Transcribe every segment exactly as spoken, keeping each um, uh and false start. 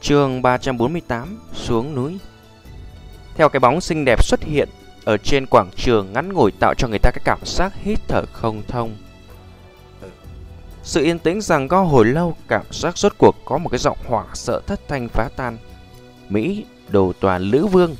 Chương ba trăm bốn mươi tám. Xuống núi. Theo cái bóng xinh đẹp xuất hiện ở trên quảng trường ngắn ngủi tạo cho người ta cái cảm giác hít thở không thông. Sự yên tĩnh rằng co hồi lâu, cảm giác rốt cuộc có một cái giọng hoảng sợ thất thanh phá tan. Mỹ Đồ Tòa Lữ Vương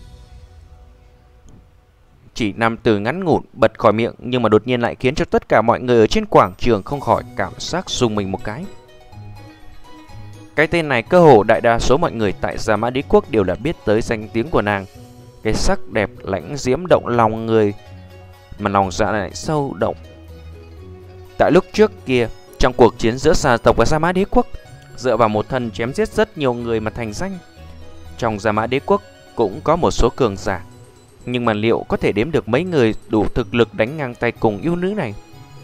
chỉ nằm từ ngắn ngủn bật khỏi miệng, nhưng mà đột nhiên lại khiến cho tất cả mọi người ở trên quảng trường không khỏi cảm giác rùng mình một cái. Cái tên này cơ hồ đại đa số mọi người tại Gia Mã Đế Quốc đều đã biết tới danh tiếng của nàng. Cái sắc đẹp lãnh diễm động lòng người, mà lòng dạ lại sâu động. Tại lúc trước kia, trong cuộc chiến giữa xà tộc và Gia Mã Đế Quốc, dựa vào một thần chém giết rất nhiều người mà thành danh. Trong Gia Mã Đế Quốc cũng có một số cường giả, nhưng mà liệu có thể đếm được mấy người đủ thực lực đánh ngang tay cùng yêu nữ này?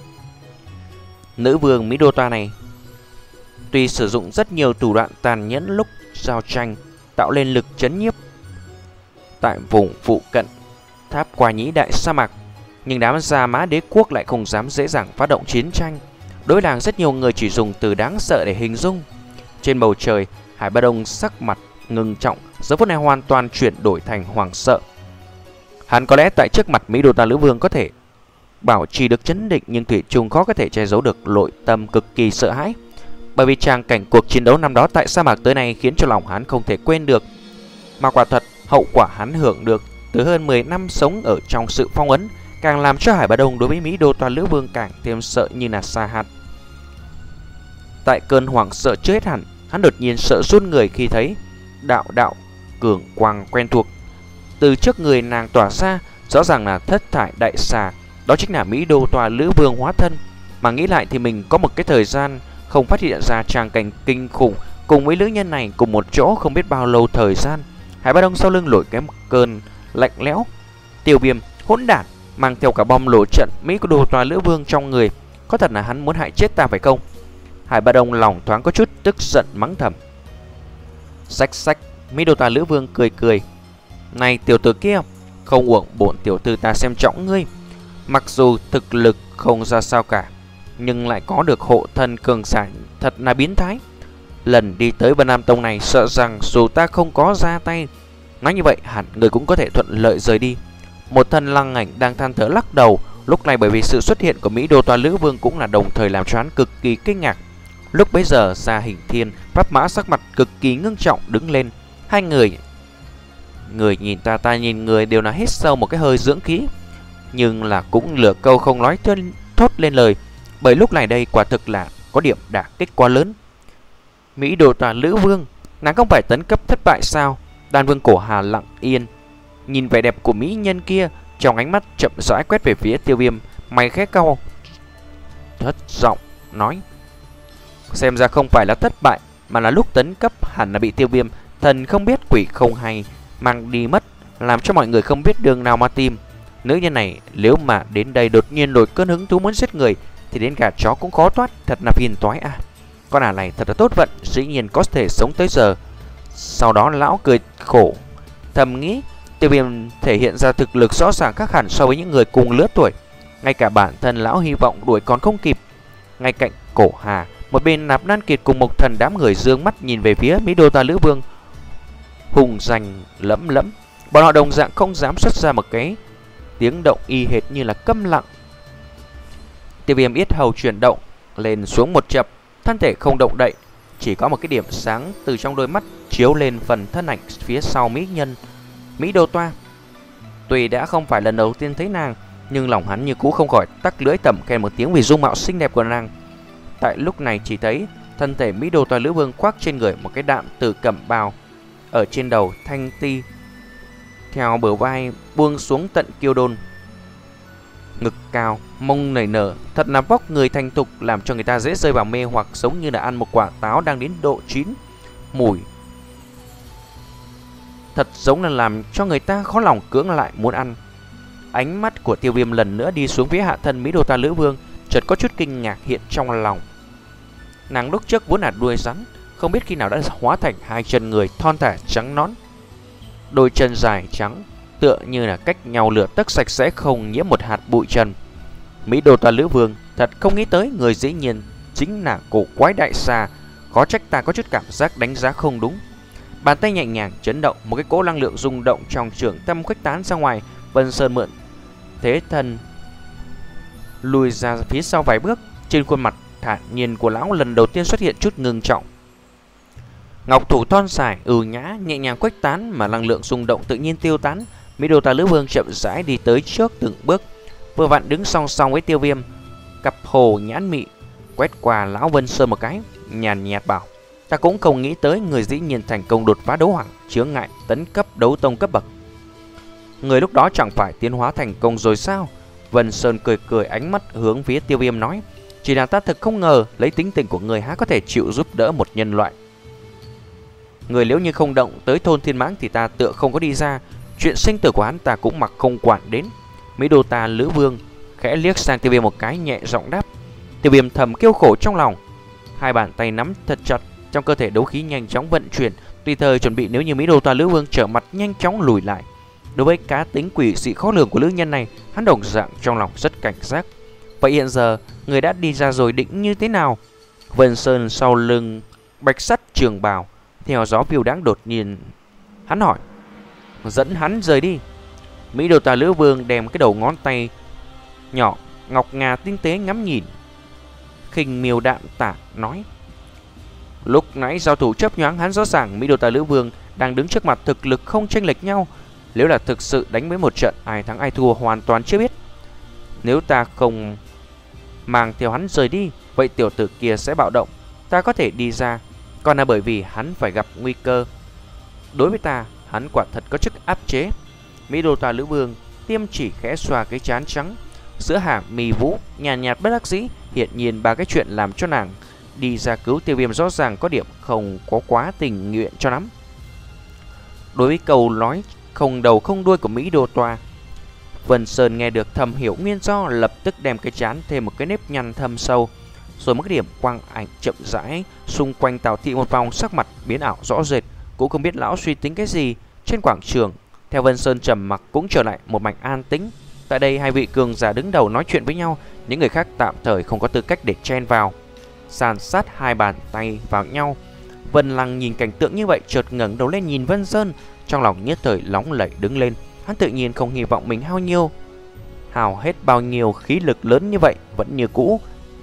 Nữ vương Mỹ Đô Toa này tuy sử dụng rất nhiều thủ đoạn tàn nhẫn lúc giao tranh, tạo lên lực chấn nhiếp tại vùng phụ cận Tháp Qua Nhĩ Đại Sa Mạc, nhưng đám Gia Mã Đế Quốc lại không dám dễ dàng phát động chiến tranh. Đối nàng rất nhiều người chỉ dùng từ đáng sợ để hình dung. Trên bầu trời, Hải Ba Đông sắc mặt ngưng trọng, giờ phút này hoàn toàn chuyển đổi thành hoảng sợ. Hắn có lẽ tại trước mặt Mỹ Đô Toa Lữ Vương có thể bảo trì được chấn định, nhưng thủy chung khó có thể che giấu được nội tâm cực kỳ sợ hãi. Bởi vì tràng cảnh cuộc chiến đấu năm đó tại sa mạc tới nay khiến cho lòng hắn không thể quên được. Mà quả thật, hậu quả hắn hưởng được từ hơn mười năm sống ở trong sự phong ấn càng làm cho Hải Ba Đông đối với Mỹ Đô Toa Lữ Vương càng thêm sợ như là sa hạt. Tại cơn hoảng sợ chưa hết hẳn, hắn đột nhiên sợ run người khi thấy đạo đạo cường quang quen thuộc từ trước người nàng tỏa ra, rõ ràng là thất thải đại xà, đó chính là Mỹ Đô Toa Lữ Vương hóa thân. Mà nghĩ lại thì mình có một cái thời gian không phát hiện ra tràng cảnh kinh khủng cùng với nữ nhân này cùng một chỗ không biết bao lâu thời gian. Hải Ba Đông sau lưng nổi cái cơn lạnh lẽo. Tiêu Viêm hỗn đản mang theo cả bom nổ trận Mỹ Đô Toa Lữ Vương trong người, có thật là hắn muốn hại chết ta phải không? Hải Ba Đông lòng thoáng có chút tức giận mắng thầm. Xách xách. Mỹ Đô Toa Lữ Vương cười cười. Này tiểu tử kia, không uổng bổn tiểu tử ta xem trọng ngươi. Mặc dù thực lực không ra sao cả, nhưng lại có được hộ thân cường giả thật là biến thái. Lần đi tới Vân Nam Tông này, sợ rằng dù ta không có ra tay, nói như vậy hẳn người cũng có thể thuận lợi rời đi. Một thân Lăng Ảnh đang than thở lắc đầu. Lúc này bởi vì sự xuất hiện của Mỹ Đô Toa Lữ Vương cũng là đồng thời làm cho hắn cực kỳ kinh ngạc. Lúc bấy giờ Gia Hình Thiên, Pháp Mã sắc mặt cực kỳ ngưng trọng đứng lên. Hai người Người nhìn ta, ta nhìn người, đều là hít sâu một cái hơi dưỡng khí, nhưng là cũng lửa câu không nói chân thốt lên lời. Bởi lúc này đây quả thực là có điểm đả kích quá lớn. Mỹ Đô Toa Lữ Vương, nàng không phải tấn cấp thất bại sao? Đan Vương Cổ Hà lặng yên nhìn vẻ đẹp của mỹ nhân kia, trong ánh mắt chậm rãi quét về phía Tiêu Viêm, mày khẽ cau, thất giọng nói: xem ra không phải là thất bại, mà là lúc tấn cấp hẳn là bị Tiêu Viêm thần không biết quỷ không hay mang đi mất, làm cho mọi người không biết đường nào mà tìm. Nữ nhân này nếu mà đến đây đột nhiên nổi cơn hứng thú muốn giết người thì đến gà chó cũng khó thoát, thật là phiền toái à. Con ả này thật là tốt vận, dĩ nhiên có thể sống tới giờ. Sau đó lão cười khổ, thầm nghĩ Tiêu Viêm thể hiện ra thực lực rõ ràng khác hẳn so với những người cùng lứa tuổi. Ngay cả bản thân lão hy vọng đuổi còn không kịp. Ngay cạnh Cổ Hà, một bên Nạp Lan Kiệt cùng một thần đám người dương mắt nhìn về phía Mỹ Đô Toa Lữ Vương, hùng danh lẫm lẫm. Bọn họ đồng dạng không dám xuất ra một cái tiếng động, y hệt như là câm lặng. Tiêu Viêm yết hầu chuyển động lên xuống một chập, thân thể không động đậy, chỉ có một cái điểm sáng từ trong đôi mắt chiếu lên phần thân ảnh phía sau mỹ nhân Mỹ Đô Toa. Tuy đã không phải lần đầu tiên thấy nàng, nhưng lòng hắn như cũ không khỏi tắc lưỡi thầm khen một tiếng vì dung mạo xinh đẹp của nàng. Tại lúc này chỉ thấy thân thể Mỹ Đô Toa Lữ Vương khoác trên người một cái đạm tử cẩm bào, ở trên đầu thanh ti theo bờ vai buông xuống tận kiêu đôn, ngực cao, mông nảy nở, thật là vóc người thành thục, làm cho người ta dễ rơi vào mê hoặc, giống như là ăn một quả táo đang đến độ chín. Mùi thật giống là làm cho người ta khó lòng cưỡng lại muốn ăn. Ánh mắt của Tiêu Viêm lần nữa đi xuống phía hạ thân Mỹ Đô Toa Lữ Vương, chợt có chút kinh ngạc hiện trong lòng. Nàng lúc trước vốn là đuôi rắn, không biết khi nào đã hóa thành hai chân người thon thả trắng nõn, đôi chân dài trắng tựa như là cách nhau lửa tấc, sạch sẽ không nhiễm một hạt bụi trần. Mỹ Đô Toa Lữ Vương thật không nghĩ tới người dĩ nhiên chính là cổ quái đại xà Khó trách ta có chút cảm giác đánh giá không đúng. Bàn tay nhẹ nhàng chấn động, một cái cỗ năng lượng rung động trong trường tâm khuếch tán ra ngoài. Vân Sơn mượn thế thân lùi ra phía sau vài bước. Trên khuôn mặt thản nhiên của lão lần đầu tiên xuất hiện chút ngưng trọng. Ngọc thủ thon dài ưu nhã nhẹ nhàng khuếch tán, mà năng lượng rung động tự nhiên tiêu tán. Mỹ Đô Ta Lữ Vương chậm rãi đi tới trước từng bước, vừa vặn đứng song song với Tiêu Viêm. Cặp hồ nhãn mị quét qua lão Vân Sơn một cái, nhàn nhạt bảo: ta cũng không nghĩ tới người dĩ nhiên thành công đột phá đấu hoàng, chướng ngại tấn cấp đấu tông cấp bậc. Người lúc đó chẳng phải tiến hóa thành công rồi sao? Vân Sơn cười cười, ánh mắt hướng phía Tiêu Viêm nói: chỉ là ta thực không ngờ lấy tính tình của người há có thể chịu giúp đỡ một nhân loại. Người nếu như không động tới thôn Thiên Mãng thì ta tựa không có đi ra. Chuyện sinh tử của hắn ta cũng mặc không quản đến. Mỹ Đô Ta Lữ Vương khẽ liếc sang Tiêu Viêm một cái, nhẹ giọng đáp. Tiêu Viêm thầm kêu khổ trong lòng, hai bàn tay nắm thật chặt, trong cơ thể đấu khí nhanh chóng vận chuyển, tùy thời chuẩn bị nếu như Mỹ Đô Ta Lữ Vương trở mặt nhanh chóng lùi lại. Đối với cá tính quỷ dị khó lường của nữ nhân này, hắn đồng dạng trong lòng rất cảnh giác. Vậy hiện giờ người đã đi ra rồi định như thế nào? Vân Sơn sau lưng bạch sắt trường bào theo gió phiêu đáng đột nhiên, hắn hỏi: dẫn hắn rời đi. Mỹ Đô Ta Lữ Vương đem cái đầu ngón tay nhỏ ngọc ngà tinh tế ngắm nhìn, khinh miêu đạm tả nói: lúc nãy giao thủ chớp nhoáng, hắn rõ ràng Mỹ Đô Ta Lữ Vương đang đứng trước mặt thực lực không chênh lệch nhau. Nếu là thực sự đánh với một trận, ai thắng ai thua hoàn toàn chưa biết. Nếu ta không mang theo hắn rời đi, vậy tiểu tử kia sẽ bạo động, ta có thể đi ra, còn là bởi vì hắn phải gặp nguy cơ. Đối với ta, hắn quả thật có chức áp chế. Mỹ Đô Ta Lữ Vương tiêm chỉ khẽ xoa cái trán trắng, giữa hàng mì vũ nhàn nhạt, nhạt bất đắc dĩ. Hiện nhiên ba cái chuyện làm cho nàng đi ra cứu Tiêu Viêm rõ ràng có điểm không có quá tình nguyện cho lắm. Đối với câu nói không đầu không đuôi của Mỹ Đô Toa, Vân Sơn nghe được thầm hiểu nguyên do, lập tức đem cái trán thêm một cái nếp nhăn thâm sâu, rồi một cái điểm quang ảnh chậm rãi xung quanh Tào Thị một vòng, sắc mặt biến ảo rõ rệt. Cũng không biết lão suy tính cái gì. Trên quảng trường, theo Vân Sơn trầm mặc cũng trở lại một mảnh an tĩnh. Tại đây hai vị cường giả đứng đầu nói chuyện với nhau, những người khác tạm thời không có tư cách để chen vào. Sàn sát hai bàn tay vào nhau, Vân Lăng nhìn cảnh tượng như vậy, chợt ngẩng đầu lên nhìn Vân Sơn, trong lòng nhất thời nóng lẩy đứng lên. Hắn tự nhiên không hy vọng mình hao nhiêu hào hết bao nhiêu khí lực lớn như vậy, vẫn như cũ,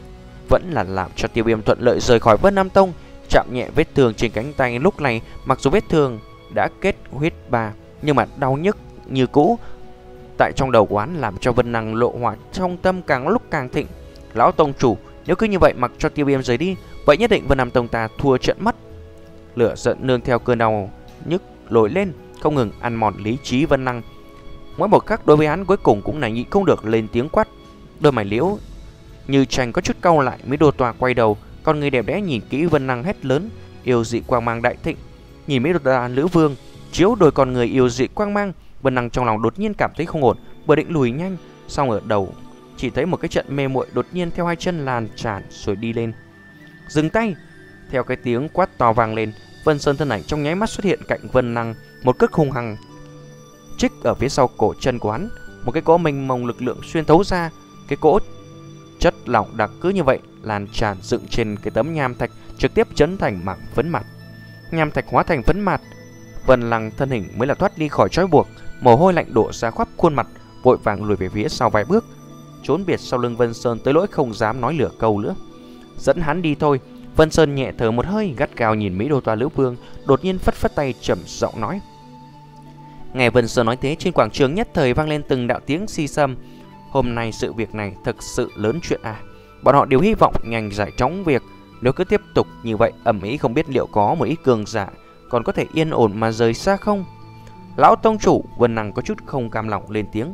vẫn là làm cho Tiêu Viêm thuận lợi rời khỏi Vân Nam Tông. Chạm nhẹ vết thương trên cánh tay, lúc này mặc dù vết thương đã kết huyết ba, nhưng mà đau nhức như cũ tại trong đầu của hắn, làm cho Vân Năng lộ hỏa trong tâm càng lúc càng thịnh. Lão tông chủ, nếu cứ như vậy mặc cho Tiêu Viêm rời đi, vậy nhất định Vân Nam Tông ta thua trận mất. Lửa giận nương theo cơn đau nhức nổi lên, không ngừng ăn mòn lý trí Vân Năng. Mỗi một khắc đối với hắn cuối cùng cũng là nhịn không được lên tiếng quát. Đôi mày liễu như tranh có chút cau lại, Mỹ Đô Toa quay đầu, con người đẹp đẽ nhìn kỹ Vân Năng hét lớn, yêu dị quang mang đại thịnh. Nhìn Mỹ Đô Ta Lữ Vương chiếu đôi con người yêu dị quang mang, Vân Năng trong lòng đột nhiên cảm thấy không ổn, vừa định lùi nhanh, xong ở đầu chỉ thấy một cái trận mê muội đột nhiên theo hai chân lan tràn rồi đi lên. Dừng tay! Theo cái tiếng quát to vang lên, Vân Sơn thân ảnh trong nháy mắt xuất hiện cạnh Vân Năng, một cước hung hăng trích ở phía sau cổ chân của hắn. Một cái cỗ mênh mông lực lượng xuyên thấu ra, cái cỗ chất lỏng đặc cứ như vậy lan tràn dựng trên cái tấm nham thạch, trực tiếp chấn thành mảng phấn mặt. Nham thạch hóa thành phấn mặt, Vân Lăng thân hình mới là thoát đi khỏi trói buộc, mồ hôi lạnh đổ ra khắp khuôn mặt, vội vàng lùi về phía sau vài bước, trốn biệt sau lưng Vân Sơn tới lỗi không dám nói lửa câu nữa. Dẫn hắn đi thôi. Vân Sơn nhẹ thở một hơi, gắt gao nhìn Mỹ Đô Ta Lữ Vương, đột nhiên phất phất tay trầm giọng nói. Nghe Vân Sơn nói thế, trên quảng trường nhất thời vang lên từng đạo tiếng xi xăm. Hôm nay sự việc này thực sự lớn chuyện à. Bọn họ đều hy vọng nhanh giải chóng việc. Nếu cứ tiếp tục như vậy, ầm ĩ không biết liệu có một ít cường giả còn có thể yên ổn mà rời xa không. Lão tông chủ, Vân Năng có chút không cam lòng lên tiếng.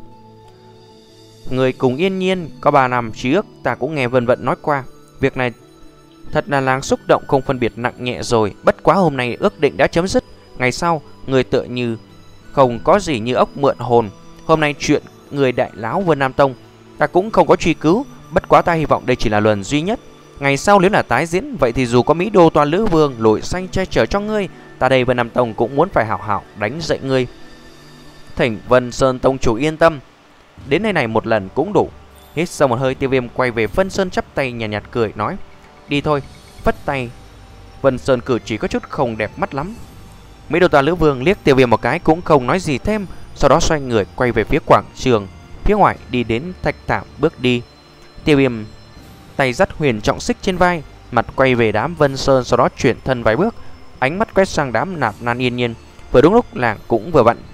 Người cùng Yên Nhiên có ba năm trước ta cũng nghe Vân Vận nói qua. Việc này thật là làng xúc động không phân biệt nặng nhẹ rồi. Bất quá hôm nay ước định đã chấm dứt. Ngày sau người tựa như không có gì như ốc mượn hồn. Hôm nay chuyện người đại láo Vân Nam Tông ta cũng không có truy cứu. Bất quá ta hy vọng đây chỉ là lần duy nhất. Ngày sau nếu là tái diễn, vậy thì dù có Mỹ Đô Ta Lữ Vương lội xanh che chở cho ngươi, ta đây Vân Nam Tông cũng muốn phải hảo hảo đánh dậy ngươi. Thỉnh Vân Sơn tông chủ yên tâm, đến nơi này một lần cũng đủ. Hít sau một hơi, Tiêu Viêm quay về Vân Sơn chắp tay nhàn nhạt, nhạt cười nói. Đi thôi. Phất tay Vân Sơn cử chỉ có chút không đẹp mắt lắm. Mỹ Đô Toa Lữ Vương liếc Tiêu Viêm một cái cũng không nói gì thêm, sau đó xoay người quay về phía quảng trường phía ngoài đi đến thạch thảm bước đi. Tiêu Viêm tay dắt huyền trọng xích trên vai, mặt quay về đám Vân Sơn, sau đó chuyển thân vài bước, ánh mắt quét sang đám Nạp Lan Yên Nhiên. Vừa đúng lúc làng cũng vừa vặn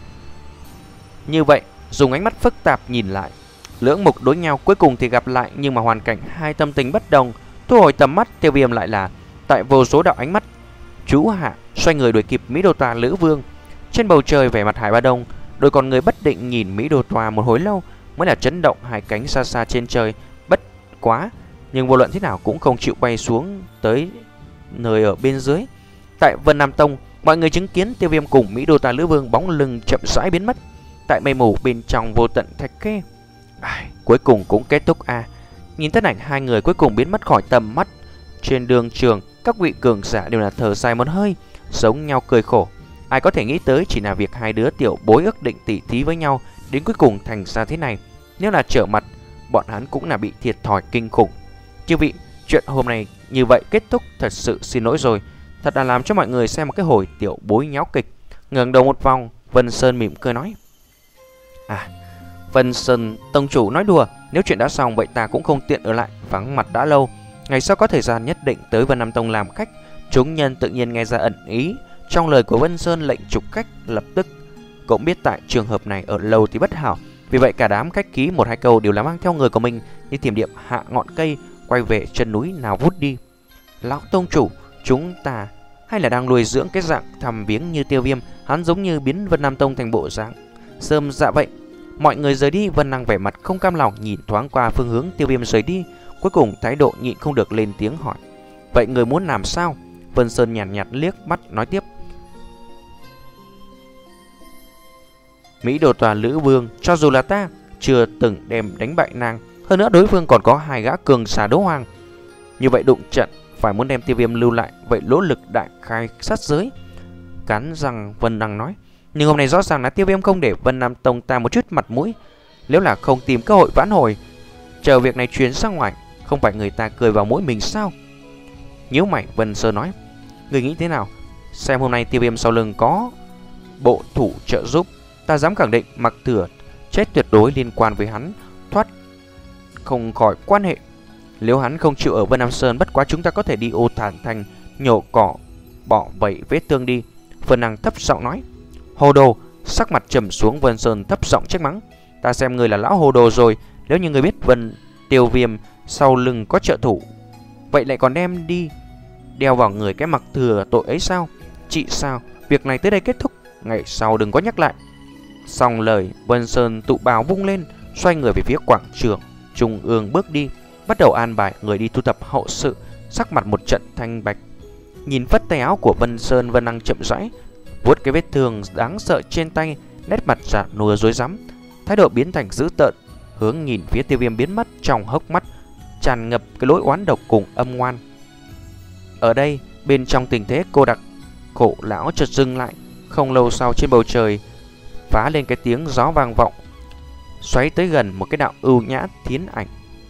như vậy, dùng ánh mắt phức tạp nhìn lại. Lưỡng mục đối nhau, cuối cùng thì gặp lại, nhưng mà hoàn cảnh hai tâm tình bất đồng. Thu hồi tầm mắt, Tiêu Viêm lại là tại vô số đạo ánh mắt chú hạ, xoay người đuổi kịp Mỹ Đô Toa Lữ Vương. Trên bầu trời vẻ mặt Hải Ba Đông, đôi con người bất định nhìn Mỹ Đô Toa một hồi lâu, mới là chấn động hai cánh xa xa trên trời. Bất quá, nhưng vô luận thế nào cũng không chịu bay xuống tới nơi ở bên dưới. Tại Vân Nam Tông, mọi người chứng kiến Tiêu Viêm cùng Mỹ Đô Toa Lữ Vương bóng lưng chậm rãi biến mất tại mây mù bên trong vô tận thạch khê. À, cuối cùng cũng kết thúc a. À. Nhìn thân ảnh hai người cuối cùng biến mất khỏi tầm mắt. Trên đường trường, các vị cường giả đều là thở dài một hơi, giống nhau cười khổ. Ai có thể nghĩ tới chỉ là việc hai đứa tiểu bối ước định tỉ thí với nhau, đến cuối cùng thành ra thế này. Nếu là trở mặt, bọn hắn cũng là bị thiệt thòi kinh khủng. Chư vị, chuyện hôm nay như vậy kết thúc, thật sự xin lỗi rồi. Thật là làm cho mọi người xem một cái hồi tiểu bối nháo kịch. Ngẩng đầu một vòng, Vân Sơn mỉm cười nói: À, Vân Sơn tông chủ nói đùa, nếu chuyện đã xong vậy ta cũng không tiện ở lại, vắng mặt đã lâu. Ngày sau có thời gian nhất định tới Vân Nam Tông làm khách. Chúng nhân tự nhiên nghe ra ẩn ý trong lời của Vân Sơn lệnh trục khách, lập tức cũng biết tại trường hợp này ở lâu thì bất hảo. Vì vậy cả đám khách ký một hai câu đều là mang theo người của mình như thiểm điện hạ ngọn cây, quay về chân núi nào vút đi. Lão tông chủ, chúng ta hay là đang nuôi dưỡng cái dạng thầm biếng như Tiêu Viêm, hắn giống như biến Vân Nam Tông thành bộ dạng sơm dạ vậy. Mọi người rời đi, Vân Năng vẻ mặt không cam lòng nhìn thoáng qua phương hướng Tiêu Viêm rời đi, cuối cùng thái độ nhịn không được lên tiếng hỏi: Vậy người muốn làm sao? Vân Sơn nhàn nhạt, nhạt liếc mắt nói tiếp: Mỹ Đô Toa Lữ Vương, cho dù là ta chưa từng đem đánh bại nàng, hơn nữa đối phương còn có hai gã cường giả đấu hoàng, như vậy đụng trận phải muốn đem Tiêu Viêm lưu lại, vậy lỗ lực đại khai sát giới. Cắn răng Vân Năng nói: Nhưng hôm nay rõ ràng là Tiêu Viêm không để Vân Nam Tông ta một chút mặt mũi. Nếu là không tìm cơ hội vãn hồi, chờ việc này truyền ra ngoài, không phải người ta cười vào mũi mình sao? Nhíu mày, Vân Sơn nói: Người nghĩ thế nào? Xem hôm nay Tiêu Viêm sau lưng có bộ thủ trợ giúp, ta dám khẳng định Mặc Thừa chết tuyệt đối liên quan với hắn, thoát không khỏi quan hệ. Nếu hắn không chịu ở Vân Nam Sơn, bất quá chúng ta có thể đi ô thản thành nhổ cỏ bỏ vẩy vết thương đi. Vân Năng thấp giọng nói: Hồ đồ! Sắc mặt trầm xuống, Vân Sơn thấp giọng trách mắng: Ta xem người là lão hồ đồ rồi. Nếu như người biết Vân Tiêu Viêm sau lưng có trợ thủ, vậy lại còn đem đi đeo vào người cái Mặc Thừa tội ấy sao? Chị sao? Việc này tới đây kết thúc, ngày sau đừng có nhắc lại. Xong lời, Vân Sơn tụ bào vung lên, xoay người về phía quảng trường trung ương bước đi, bắt đầu an bài người đi thu thập hậu sự. Sắc mặt một trận thanh bạch, nhìn phất tay áo của Vân Sơn, Vân Năng chậm rãi vuốt cái vết thương đáng sợ trên tay, nét mặt giả nua rối rắm, thái độ biến thành dữ tợn, hướng nhìn phía Tiêu Viêm biến mất, trong hốc mắt tràn ngập cái lỗi oán độc cùng âm ngoan. Ở đây, bên trong tình thế cô đặc, cổ lão chợt dừng lại. Không lâu sau, trên bầu trời phá lên cái tiếng gió vang vọng, xoáy tới gần một cái đạo ưu nhã thiến ảnh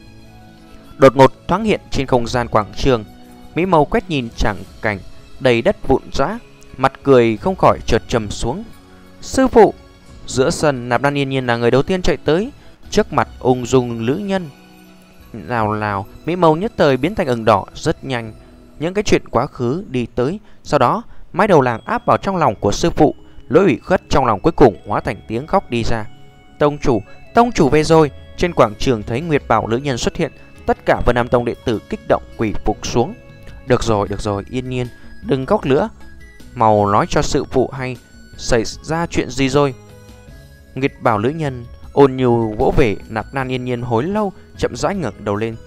đột ngột thoáng hiện trên không gian quảng trường. Mỹ mâu quét nhìn chẳng cảnh đầy đất vụn rã, mặt cười không khỏi chợt trầm xuống. Sư phụ! Giữa sân, Nạp Lan Yên Nhiên là người đầu tiên chạy tới, trước mặt ung dung lữ nhân. Lào lào, Mỹ mâu nhất thời biến thành ửng đỏ rất nhanh. Những cái chuyện quá khứ đi tới, sau đó mái đầu làng áp vào trong lòng của sư phụ. Lỗi ủy khuất trong lòng cuối cùng hóa thành tiếng khóc đi ra. Tông chủ! Tông chủ về rồi! Trên quảng trường thấy Nguyệt Bảo lữ nhân xuất hiện, tất cả Vân Nam Tông đệ tử kích động quỳ phục xuống. Được rồi, được rồi, Yên Nhiên, đừng khóc nữa. Màu nói cho sư phụ hay xảy ra chuyện gì rồi. Nguyệt Bảo lữ nhân ôn nhu vỗ về Nạp Lan Yên Nhiên hồi lâu, chậm rãi ngẩng đầu lên,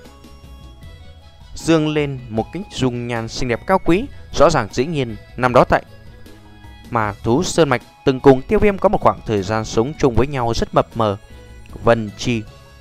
dương lên một cái dung nhan xinh đẹp cao quý. Rõ ràng dĩ nhiên năm đó tại mà Thú Sơn Mạch từng cùng Tiêu Viêm có một khoảng thời gian sống chung với nhau rất mập mờ. Vân Chi.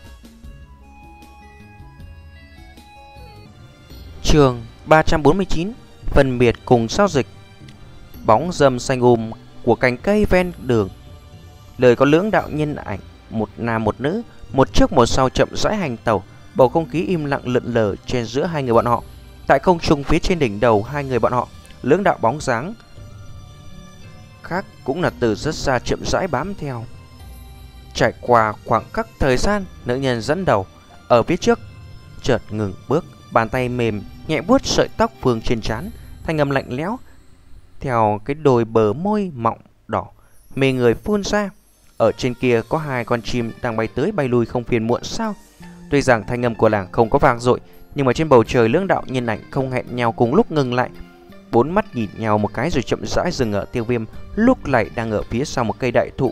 Chương ba trăm bốn mươi chín. Phân biệt cùng giao dịch. Bóng râm xanh um của cành cây ven đường, lời có lưỡng đạo nhân ảnh, một nam một nữ, một trước một sau chậm rãi hành tẩu. Bầu không khí im lặng lượn lờ trên giữa hai người bọn họ. Tại không trung phía trên đỉnh đầu hai người bọn họ, lưỡng đạo bóng dáng khác cũng là từ rất xa chậm rãi bám theo. Trải qua khoảng khắc thời gian, nữ nhân dẫn đầu ở phía trước chợt ngừng bước, bàn tay mềm nhẹ vuốt sợi tóc vương trên trán, thanh âm lạnh lẽo theo cái đôi bờ môi mọng đỏ mê người phun ra. Ở trên kia có hai con chim đang bay tới bay lui không phiền muộn sao? Tuy rằng thanh âm của làng không có vang dội, nhưng mà trên bầu trời lưỡng đạo nhân ảnh không hẹn nhau cùng lúc ngừng lại, bốn mắt nhìn nhau một cái rồi chậm rãi dừng ở Tiêu Viêm lúc này đang ở phía sau một cây đại thụ.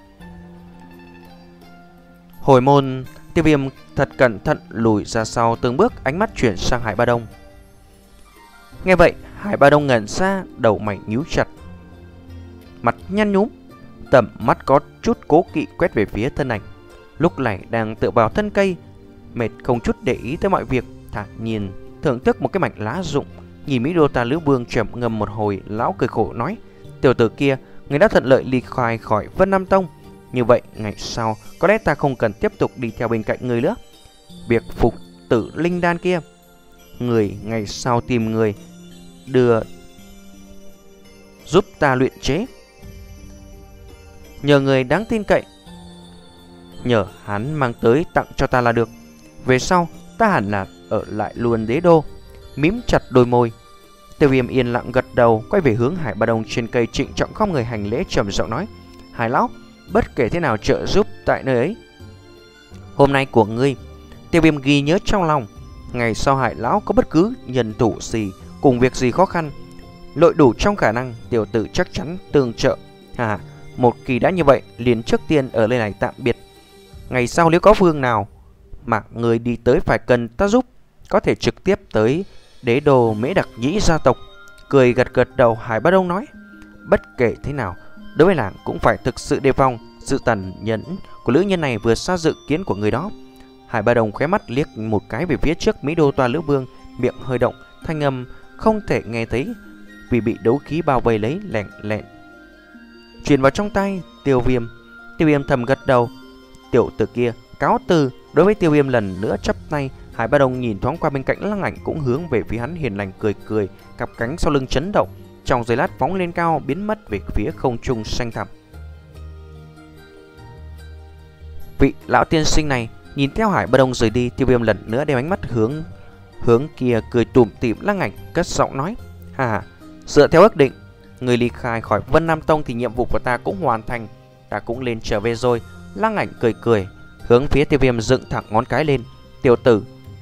Hồi môn, Tiêu Viêm thật cẩn thận lùi ra sau từng bước, ánh mắt chuyển sang Hải Ba Đông. Nghe vậy, Hải Ba Đông ngẩn ra, đầu mày nhíu chặt, mặt nhăn nhúm, tầm mắt có chút cố kỵ quét về phía thân ảnh lúc này đang tựa vào thân cây, mệt không chút để ý tới mọi việc, thản nhiên thưởng thức một cái mảnh lá rụng. Nhìn Mỹ Đô Ta Lữ Vương trầm ngâm một hồi, lão cười khổ nói: tiểu tử kia, người đã thuận lợi ly khai khỏi Vân Nam Tông, như vậy ngày sau có lẽ ta không cần tiếp tục đi theo bên cạnh người nữa. Việc phục tử linh đan kia, người ngày sau tìm người đưa giúp ta luyện chế, nhờ người đáng tin cậy, nhờ hắn mang tới tặng cho ta là được. Về sau ta hẳn là ở lại luôn đế đô. Mím chặt đôi môi, Tiêu Viêm yên lặng gật đầu, quay về hướng Hải Ba Đông trên cây, trịnh trọng khom người hành lễ, trầm giọng nói: Hải lão, bất kể thế nào trợ giúp tại nơi ấy, hôm nay của ngươi, Tiêu Viêm ghi nhớ trong lòng. Ngày sau Hải lão có bất cứ nhân thủ gì cùng việc gì khó khăn, lội đủ trong khả năng, tiểu tử chắc chắn tương trợ. À, một kỳ đã như vậy, liền trước tiên ở nơi này tạm biệt. Ngày sau nếu có phương nào mà người đi tới phải cần ta giúp, có thể trực tiếp tới đế đô Mễ Đặc Nhĩ gia tộc. Cười gật gật đầu, Hải Ba Đông nói: bất kể thế nào, đối với làng cũng phải thực sự đề phòng. Sự tàn nhẫn của nữ nhân này vượt xa dự kiến của người đó. Hải Ba Đông khóe mắt liếc một cái về phía trước Mỹ Đô Toa Lữ Vương, miệng hơi động, thanh âm không thể nghe thấy vì bị đấu khí bao vây lấy, lẹn lẹn truyền vào trong tay Tiêu Viêm. Tiêu Viêm thầm gật đầu, tiểu tử kia cáo từ. Đối với Tiêu Viêm lần nữa chắp tay, Hải Ba Đông nhìn thoáng qua bên cạnh Lăng Ảnh, cũng hướng về phía hắn hiền lành cười cười, cặp cánh sau lưng chấn động, trong giây lát phóng lên cao, biến mất về phía không trung xanh thẳm. Vị lão tiên sinh này nhìn theo Hải Ba Đông rời đi, Tiêu Viêm lần nữa đem ánh mắt hướng hướng kia, cười tủm tỉm. Lăng Ảnh cất giọng nói: hà, dựa theo ước định, người ly khai khỏi Vân Nam Tông thì nhiệm vụ của ta cũng hoàn thành, ta cũng lên trở về rồi. Lăng Ảnh cười cười, hướng phía Tiêu Viêm dựng thẳng ngón cái lên: tiểu tử,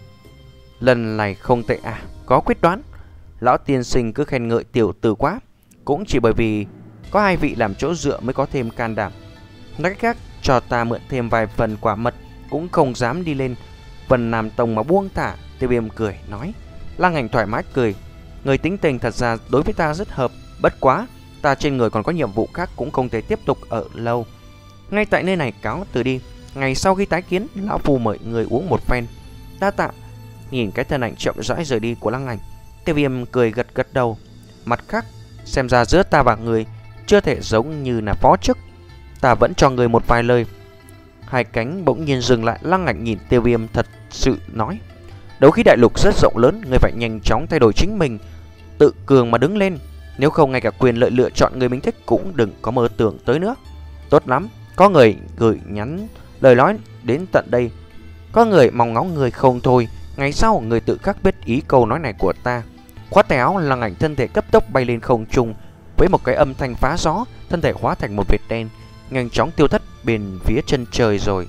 lần này không tệ à, có quyết đoán. Lão tiên sinh cứ khen ngợi tiểu tử quá, cũng chỉ bởi vì có hai vị làm chỗ dựa mới có thêm can đảm. Nói cách khác, cho ta mượn thêm vài phần quả mật cũng không dám đi lên Vân Nam Tông mà buông thả. Tiêu Viêm cười nói. Lăng Ảnh thoải mái cười: người tính tình thật ra đối với ta rất hợp, bất quá ta trên người còn có nhiệm vụ khác, cũng không thể tiếp tục ở lâu. Ngay tại nơi này cáo từ đi, ngày sau khi tái kiến, lão phu mời người uống một phen. Đa tạ. Nhìn cái thân ảnh chậm rãi rời đi của Lăng Ảnh, Tiêu Viêm cười gật gật đầu. Mặt khác, xem ra giữa ta và người chưa thể giống như là phó chức, ta vẫn cho người một vài lời. Hai cánh bỗng nhiên dừng lại, Lăng Ảnh nhìn Tiêu Viêm thật sự nói: đấu khí đại lục rất rộng lớn, người phải nhanh chóng thay đổi chính mình, tự cường mà đứng lên, nếu không ngay cả quyền lợi lựa chọn người mình thích cũng đừng có mơ tưởng tới nữa. Tốt lắm, có người gửi nhắn lời nói đến tận đây, có người mong ngóng người không thôi. Ngày sau người tự khắc biết ý câu nói này của ta. Khoát tay áo, Lăng Ảnh thân thể cấp tốc bay lên không trung, với một cái âm thanh phá gió, thân thể hóa thành một vệt đen, nhanh chóng tiêu thất bên phía chân trời rồi.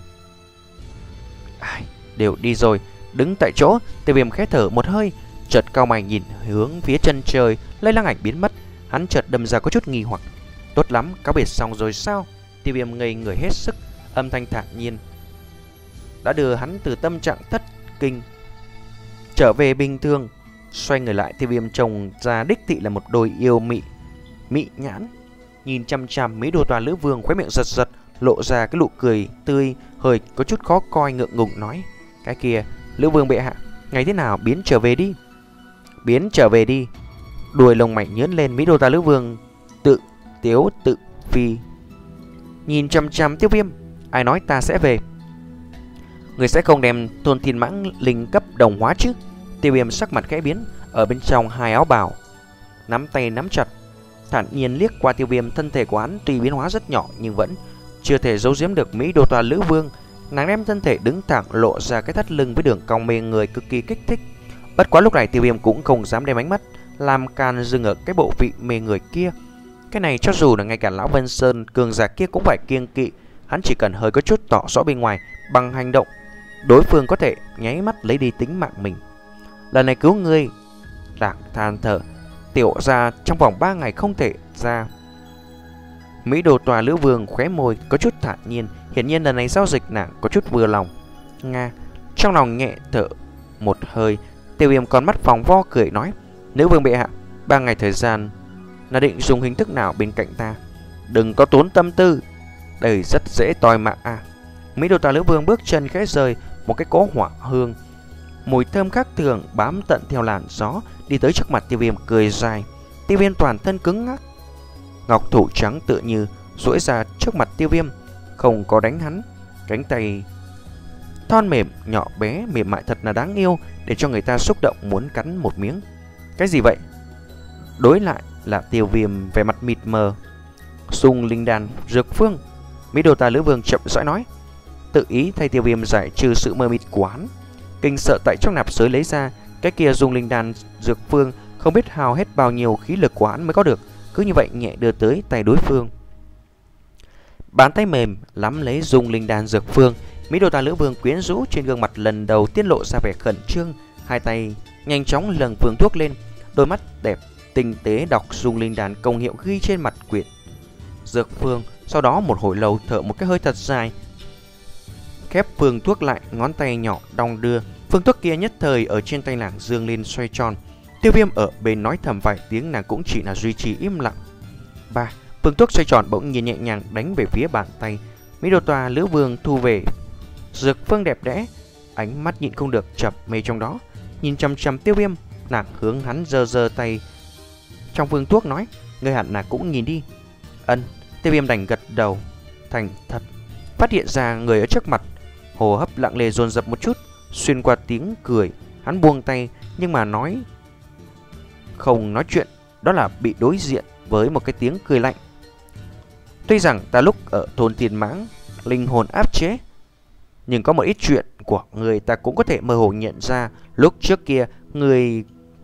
Ai, đều đi rồi. Đứng tại chỗ, Tiêu Viêm khẽ thở một hơi, chợt cau mày nhìn hướng phía chân trời, lấy Lăng Ảnh biến mất, hắn chợt đâm ra có chút nghi hoặc. Tốt lắm, cáo biệt xong rồi sao? Tiêu Viêm ngây người hết sức, âm thanh thản nhiên đã đưa hắn từ tâm trạng thất kinh trở về bình thường. Xoay người lại, Tiêu Viêm trông ra đích thị là một đôi yêu mị mị nhãn, nhìn chăm chăm Mỹ Đô Toa Lữ Vương, khóe miệng giật giật, lộ ra cái nụ cười tươi, hơi có chút khó coi, ngượng ngùng nói: cái kia, Lữ Vương bệ hạ, ngày thế nào biến trở về đi, biến trở về đi. Đuôi lông mày nhướng lên, Mỹ Đô Ta Lữ Vương tự tiếu tự phi nhìn chăm chăm Tiêu Viêm: ai nói ta sẽ về? Người sẽ không đem Thôn Thiên Mãng linh cấp đồng hóa chứ? Tiêu Viêm sắc mặt khẽ biến, ở bên trong hai áo bào nắm tay nắm chặt, thản nhiên liếc qua Tiêu Viêm. Thân thể của hắn tuy biến hóa rất nhỏ nhưng vẫn chưa thể giấu giếm được Mỹ Đô Toa Lữ Vương. Nàng đem thân thể đứng thẳng, lộ ra cái thắt lưng với đường cong mê người cực kỳ kích thích. Bất quá lúc này Tiêu Viêm cũng không dám đem ánh mắt làm can dừng ở cái bộ vị mê người kia. Cái này cho dù là ngay cả lão Vân Sơn cường giả kia cũng phải kiêng kỵ. Hắn chỉ cần hơi có chút tỏ rõ bên ngoài, bằng hành động đối phương có thể nháy mắt lấy đi tính mạng mình. Lần này cứu ngươi, Đảng than thở, tiểu ra trong vòng ba ngày không thể ra. Mỹ Đô Toa Lữ Vương khóe môi có chút thản nhiên, hiển nhiên lần này giao dịch nàng có chút vừa lòng. Nga trong lòng nhẹ thở một hơi. Tiêu Viêm con mắt vòng vo cười nói, nữ vương bệ hạ, ba ngày thời gian là định dùng hình thức nào bên cạnh ta? Đừng có tốn tâm tư, đây rất dễ toi mạng à. Mỹ Đô Toa Lữ Vương bước chân khẽ rời, một cái cỗ hỏa hương mùi thơm khác thường bám tận theo làn gió đi tới trước mặt Tiêu Viêm cười dài. Tiêu Viêm toàn thân cứng ngắc, ngọc thủ trắng tựa như duỗi ra trước mặt Tiêu Viêm, không có đánh hắn. Cánh tay thon mềm nhỏ bé mềm mại thật là đáng yêu, để cho người ta xúc động muốn cắn một miếng. Cái gì vậy? Đối lại là Tiêu Viêm vẻ mặt mịt mờ. Dung linh đan dược phương. Mỹ Đô Toa Lữ Vương chậm rãi nói, tự ý thay Tiêu Viêm giải trừ sự mơ mịt của hắn. Kinh sợ tại trong nạp giới lấy ra cái kia dung linh đan dược phương, không biết hao hết bao nhiêu khí lực của hắn mới có được, cứ như vậy nhẹ đưa tới tay đối phương. Bàn tay mềm nắm lấy dung linh đan dược phương, Mỹ Đô Toa Lữ Vương quyến rũ trên gương mặt lần đầu tiết lộ ra vẻ khẩn trương, hai tay nhanh chóng lầng phương thuốc lên, đôi mắt đẹp tinh tế đọc dung linh đan công hiệu ghi trên mặt quyển dược phương. Sau đó một hồi lâu thở một cái hơi thật dài, khép phương thuốc lại, ngón tay nhỏ đong đưa. Phương thuốc kia nhất thời ở trên tay nàng dương lên xoay tròn. Tiêu Viêm ở bên nói thầm vài tiếng, nàng cũng chỉ là duy trì im lặng. Ba, phương thuốc xoay tròn bỗng nhiên nhẹ nhàng đánh về phía bàn tay. Mỹ Đô Toa Lữ Vương thu về dược phương đẹp đẽ, ánh mắt nhịn không được chập mê trong đó, nhìn chăm chăm Tiêu Viêm. Nàng hướng hắn giơ giơ tay trong phương thuốc nói, ngươi hẳn là cũng nhìn đi. Ân. Tiêu Viêm đành gật đầu thành thật. Phát hiện ra người ở trước mặt, hô hấp lặng lề dồn dập một chút. Xuyên qua tiếng cười, hắn buông tay, nhưng mà nói không nói chuyện, đó là bị đối diện với một cái tiếng cười lạnh. Tuy rằng ta lúc ở thôn Tiền Mãng linh hồn áp chế, nhưng có một ít chuyện của người ta cũng có thể mơ hồ nhận ra. Lúc trước kia người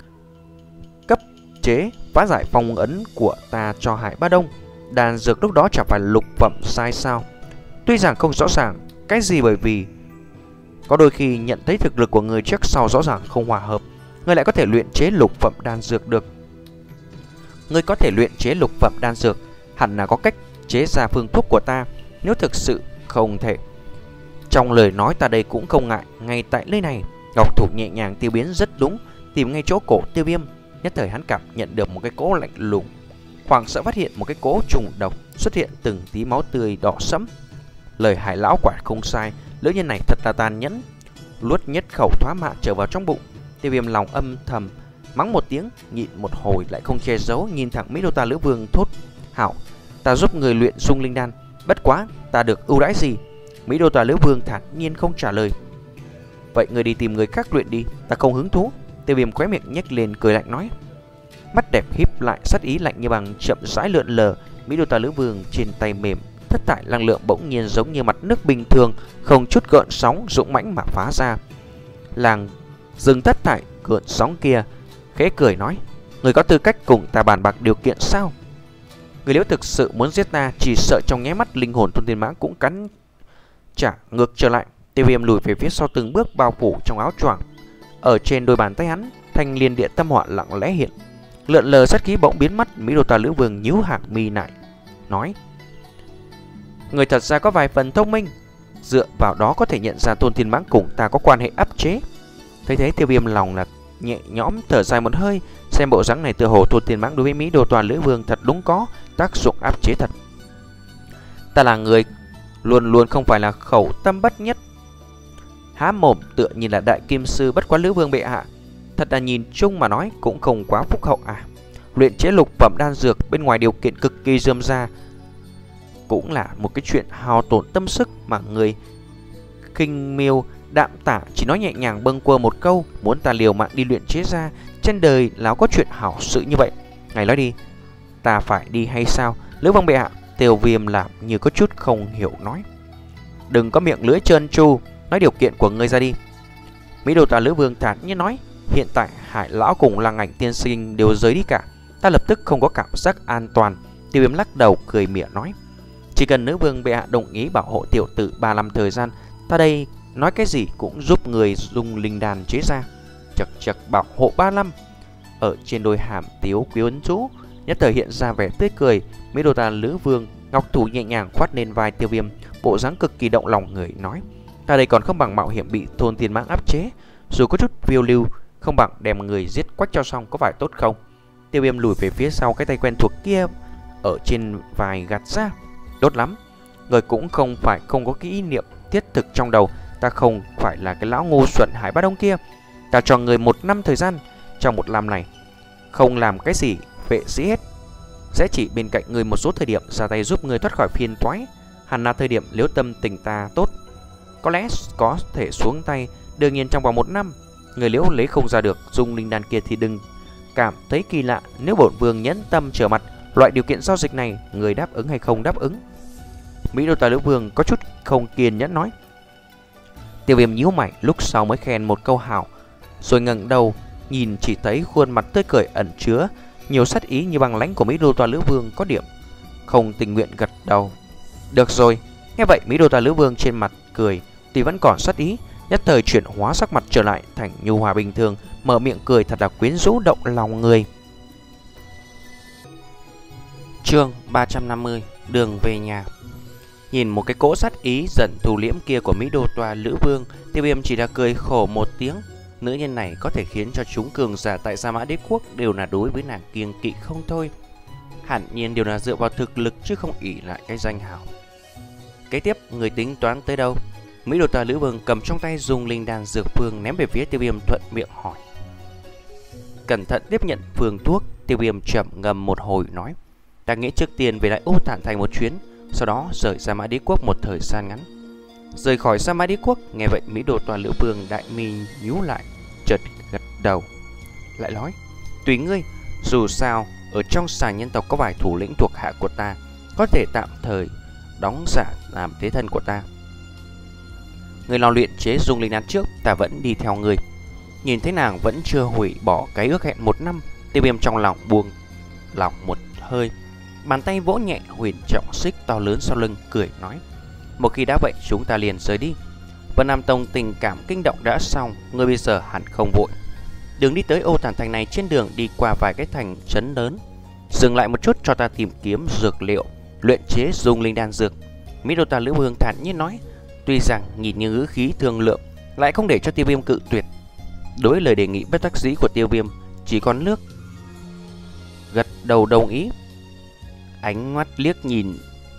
cấp chế phá giải phong ấn của ta cho Hải Ba Đông, đan dược lúc đó chẳng phải lục phẩm sai sao? Tuy rằng không rõ ràng cái gì, bởi vì có đôi khi nhận thấy thực lực của người trước sau rõ ràng không hòa hợp, người lại có thể luyện chế lục phẩm đan dược được. Người có thể luyện chế lục phẩm đan dược, hẳn là có cách chế ra phương thuốc của ta. Nếu thực sự không thể, trong lời nói ta đây cũng không ngại. Ngay tại nơi này, ngọc thủ nhẹ nhàng tiêu biến rất đúng, tìm ngay chỗ cổ Tiêu Viêm. Nhất thời hắn cảm nhận được một cái cỗ lạnh lùng, hoảng sợ phát hiện một cái cỗ trùng độc xuất hiện từng tí máu tươi đỏ sẫm. Lời Hải lão quả không sai, nữ nhân này thật là tàn nhẫn. Luốt nhất khẩu thoá mạ trở vào trong bụng. Tiêu Viêm lòng âm thầm mắng một tiếng, nhịn một hồi lại không che giấu, nhìn thẳng Mỹ Đô Toa Lữ Vương thốt, hảo, ta giúp người luyện dung linh đan, bất quá ta được ưu đãi gì? Mỹ Đô Toa Lữ Vương thản nhiên không trả lời. Vậy người đi tìm người khác luyện đi, ta không hứng thú. Tiêu Viêm khóe miệng nhếch lên cười lạnh nói. Mắt đẹp híp lại, sát ý lạnh như bằng chậm rãi lượn lờ. Mỹ Đô Toa Lữ Vương trên tay mềm, thất tại năng lượng bỗng nhiên giống như mặt nước bình thường, không chút gợn sóng, dũng mãnh mà phá ra. Làng dừng thất tại gợn sóng kia, khẽ cười nói, người có tư cách cùng ta bàn bạc điều kiện sao? Người nếu thực sự muốn giết ta, chỉ sợ trong nháy mắt linh hồn Thôn Thiên Mãng cũng cắn trả ngược trở lại. Tiêu Viêm lùi về phía sau từng bước, bao phủ trong áo choàng. Ở trên đôi bàn tay hắn, thanh liên địa tâm họa lặng lẽ hiện, lượn lờ sát khí bỗng biến mất. Mỹ Đô Toa Lữ Vương nhíu hàng mi lại, nói, người thật ra có vài phần thông minh, dựa vào đó có thể nhận ra Thôn Thiên Mãng cùng ta có quan hệ áp chế. Thấy thế Tiêu Viêm lòng là nhẹ nhõm thở dài một hơi, xem bộ dáng này tựa hồ Thôn Thiên Mãng đối với Mỹ Đô Toa Lữ Vương thật đúng có tác dụng áp chế thật. Ta là người luôn luôn không phải là khẩu tâm bất nhất, há mồm tựa như là đại kim sư, bất quá Lữ Vương bệ hạ thật là nhìn chung mà nói cũng không quá phúc hậu à. Luyện chế lục phẩm đan dược bên ngoài điều kiện cực kỳ rườm rà, cũng là một cái chuyện hao tổn tâm sức mà người khinh miêu đạm tả chỉ nói nhẹ nhàng bâng quơ một câu, muốn ta liều mạng đi luyện chế ra, trên đời láo có chuyện hảo sự như vậy. Ngài nói đi, ta phải đi hay sao? Lữ Vương bệ hạ. Tiêu Viêm làm như có chút không hiểu nói. Đừng có miệng lưỡi trơn tru, nói điều kiện của ngươi ra đi. Mỹ Đô Ta Lữ Vương thản nhiên nói. Hiện tại Hải lão cùng Lăng Ảnh tiên sinh đều rời đi cả, ta lập tức không có cảm giác an toàn. Tiêu Viêm lắc đầu cười mỉa nói. Chỉ cần nữ vương bệ hạ đồng ý bảo hộ tiểu tử ba năm thời gian, ta đây nói cái gì cũng giúp người dùng linh đàn chế ra. Chật chật, bảo hộ ba năm. Ở trên đôi hàm tiếu quyến rũ nhất thời hiện ra vẻ tươi cười. Mỹ Đô Ta Lữ Vương ngọc thủ nhẹ nhàng khoát lên vai Tiêu Viêm, bộ dáng cực kỳ động lòng người nói. Ta đây còn không bằng mạo hiểm bị thôn tiên mãng áp chế, dù có chút phiêu lưu, không bằng đem người giết quách cho xong, có phải tốt không? Tiêu Viêm lùi về phía sau, cái tay quen thuộc kia ở trên vai gạt ra. Tốt lắm, người cũng không phải không có cái ý niệm thiết thực trong đầu. Ta không phải là cái lão ngu xuẩn Hải Bá Đông kia. Ta cho người một năm thời gian. Trong một năm này không làm cái gì vệ sĩ hết, sẽ chỉ bên cạnh người một số thời điểm ra tay giúp người thoát khỏi phiền toái. Hẳn là thời điểm nếu tâm tình ta tốt, có lẽ có thể xuống tay. Đương nhiên trong vòng một năm, người nếu lấy không ra được dung linh đan kia thì đừng cảm thấy kỳ lạ. Nếu bổn vương nhẫn tâm trở mặt, loại điều kiện giao dịch này người đáp ứng hay không đáp ứng? Mỹ Đô Ta Lữ Vương có chút không kiên nhẫn nói. Tiêu Viêm nhíu mày, lúc sau mới khen một câu hảo, rồi ngẩng đầu nhìn, chỉ thấy khuôn mặt tươi cười ẩn chứa nhiều sát ý như băng lãnh của Mỹ Đô Ta Lữ Vương có điểm không tình nguyện gật đầu. Được rồi. Nghe vậy Mỹ Đô Ta Lữ Vương trên mặt cười, tuy vẫn còn sát ý, nhất thời chuyển hóa sắc mặt trở lại thành nhu hòa bình thường, mở miệng cười thật là quyến rũ động lòng người. Chương ba trăm năm mươi, đường về nhà. Nhìn một cái cỗ sát ý dần thu liễm kia của Mỹ Đô Ta Lữ Vương, Tiêu Viêm chỉ đã cười khổ một tiếng. Nữ nhân này có thể khiến cho chúng cường giả tại Sa Mã Đế Quốc đều là đối với nàng kiêng kỵ không thôi. Hẳn nhiên đều là dựa vào thực lực chứ không ỷ lại cái danh hào. Kế tiếp người tính toán tới đâu? Mỹ Đô Ta Lữ Vương cầm trong tay dùng linh đan dược phương ném về phía Tiêu Viêm, thuận miệng hỏi. Cẩn thận tiếp nhận phương thuốc, Tiêu Viêm chậm ngầm một hồi nói. Ta nghĩ trước tiên về lại Ô Tản Thành một chuyến, sau đó rời Sa Mã Đế Quốc một thời gian ngắn. Rời khỏi Sa Mã Đế Quốc. Nghe vậy Mỹ Đô Ta Lữ Vương đại mi nhíu lại, chợt gật đầu, lại nói. Tùy ngươi, dù sao ở trong xà nhân tộc có vài thủ lĩnh thuộc hạ của ta, có thể tạm thời đóng giả làm thế thân của ta. Người lo luyện chế dung linh đan trước, ta vẫn đi theo người. Nhìn thấy nàng vẫn chưa hủy bỏ cái ước hẹn một năm, Tiêu Viêm trong lòng buông lỏng một hơi, bàn tay vỗ nhẹ huyền trọng xích to lớn sau lưng, cười nói. Một khi đã vậy chúng ta liền rời đi. Vân Nam Tông tình cảm kinh động đã xong, ngươi bây giờ hẳn không vội. Đường đi tới Ô Tản Thành này, trên đường đi qua vài cái thành trấn lớn, dừng lại một chút cho ta tìm kiếm dược liệu luyện chế dung linh đan dược. Mỹ Đô Ta Lữ Vương thản nhiên nói. Tuy rằng nhìn như ngữ khí thương lượng, lại không để cho Tiêu Viêm cự tuyệt. Đối lời đề nghị bất đắc dĩ của Tiêu Viêm, chỉ còn nước gật đầu đồng ý. Ánh mắt liếc nhìn